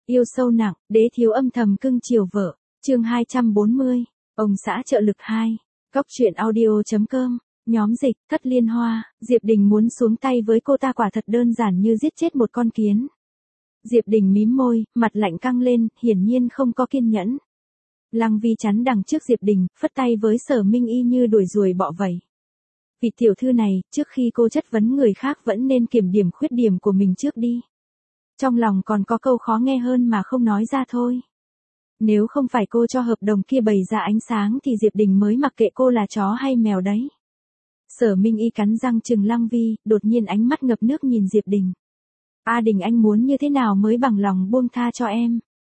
Yêu sâu nặng, đế thiếu âm thầm cưng chiều vợ. Chương 240. Ông xã trợ lực 2. Góc truyện audio.com. Nhóm dịch, Thất Liên Hoa. Diệp Đình muốn xuống tay với cô ta quả thật đơn giản như giết chết một con kiến. Diệp Đình mím môi, mặt lạnh căng lên, hiển nhiên không có kiên nhẫn. Lăng Vi chắn đằng trước Diệp Đình, phất tay với Sở Minh Y như đuổi ruồi bọ vẩy. Vị tiểu thư này, trước khi cô chất vấn người khác vẫn nên kiểm điểm khuyết điểm của mình trước đi. Trong lòng còn có câu khó nghe hơn mà không nói ra thôi. Nếu không phải cô cho hợp đồng kia bày ra ánh sáng thì Diệp Đình mới mặc kệ cô là chó hay mèo đấy. Sở Minh Y cắn răng trừng Lăng Vi, đột nhiên ánh mắt ngập nước nhìn Diệp Đình. A Đình, anh muốn như thế nào mới bằng lòng buông tha cho em?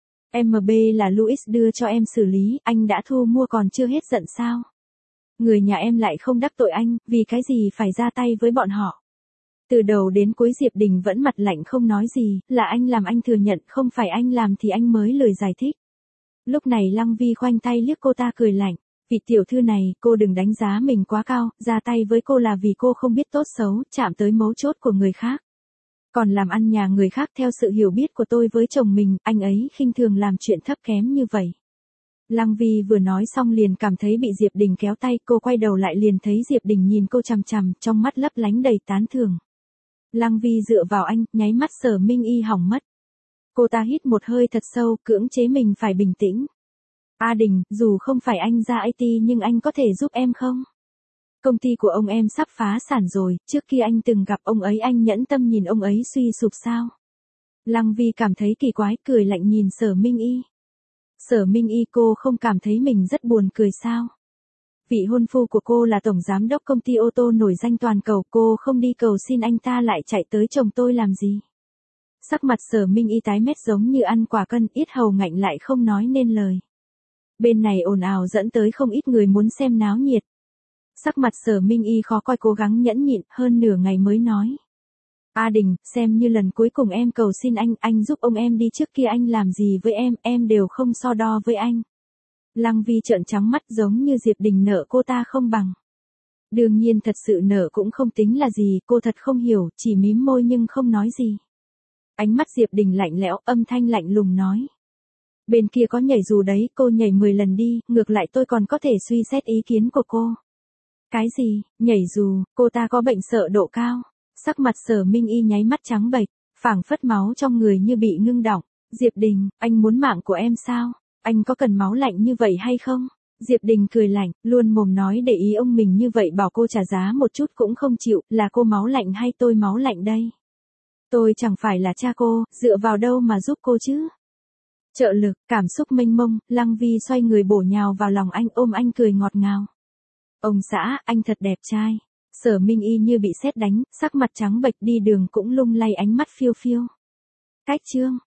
MB là Louis đưa cho em xử lý, anh đã thu mua còn chưa hết giận sao? Người nhà em lại không đắc tội anh, vì cái gì phải ra tay với bọn họ? Từ đầu đến cuối Diệp Đình vẫn mặt lạnh không nói gì, là anh làm anh thừa nhận, không phải anh làm thì anh mới lời giải thích. Lúc này Lăng Vi khoanh tay liếc cô ta cười lạnh. Vị tiểu thư này, cô đừng đánh giá mình quá cao, ra tay với cô là vì cô không biết tốt xấu, chạm tới mấu chốt của người khác. Còn làm ăn nhà người khác theo sự hiểu biết của tôi với chồng mình, anh ấy khinh thường làm chuyện thấp kém như vậy. Lăng Vi vừa nói xong liền cảm thấy bị Diệp Đình kéo tay, cô quay đầu lại liền thấy Diệp Đình nhìn cô chằm chằm, trong mắt lấp lánh đầy tán thưởng. Lăng Vi dựa vào anh, nháy mắt Sở Minh Y hỏng mất. Cô ta hít một hơi thật sâu, cưỡng chế mình phải bình tĩnh. A Đình, dù không phải anh ra IT nhưng anh có thể giúp em không? Công ty của ông em sắp phá sản rồi, trước khi anh từng gặp ông ấy anh nhẫn tâm nhìn ông ấy suy sụp sao? Lăng Vi cảm thấy kỳ quái, cười lạnh nhìn Sở Minh Y. Sở Minh Y, cô không cảm thấy mình rất buồn cười sao? Vị hôn phu của cô là tổng giám đốc công ty ô tô nổi danh toàn cầu, cô không đi cầu xin anh ta lại chạy tới chồng tôi làm gì? Sắc mặt Sở Minh Y tái mét giống như ăn quả cân, yết hầu ngạnh lại không nói nên lời. Bên này ồn ào dẫn tới không ít người muốn xem náo nhiệt. Sắc mặt Sở Minh Y khó coi, cố gắng nhẫn nhịn, hơn nửa ngày mới nói. A Đình, xem như lần cuối cùng em cầu xin anh giúp ông em đi, trước kia anh làm gì với em đều không so đo với anh. Lăng Vi trợn trắng mắt giống như Diệp Đình nợ cô ta không bằng. Đương nhiên thật sự nợ cũng không tính là gì, cô thật không hiểu, chỉ mím môi nhưng không nói gì. Ánh mắt Diệp Đình lạnh lẽo, âm thanh lạnh lùng nói. Bên kia có nhảy dù đấy, cô nhảy 10 lần đi, ngược lại tôi còn có thể suy xét ý kiến của cô. Cái gì, nhảy dù, cô ta có bệnh sợ độ cao. Sắc mặt Sở Minh Y nháy mắt trắng bệch, phảng phất máu trong người như bị ngưng đọng. Diệp Đình, anh muốn mạng của em sao? Anh có cần máu lạnh như vậy hay không? Diệp Đình cười lạnh, luôn mồm nói để ý ông mình như vậy, bảo cô trả giá một chút cũng không chịu, là cô máu lạnh hay tôi máu lạnh đây? Tôi chẳng phải là cha cô, dựa vào đâu mà giúp cô chứ? Trợ lực, cảm xúc mênh mông, Lăng Vi xoay người bổ nhào vào lòng anh, ôm anh cười ngọt ngào. Ông xã, anh thật đẹp trai. Sở Minh Y như bị sét đánh, sắc mặt trắng bệch, đi đường cũng lung lay, ánh mắt phiêu phiêu. Cách chương.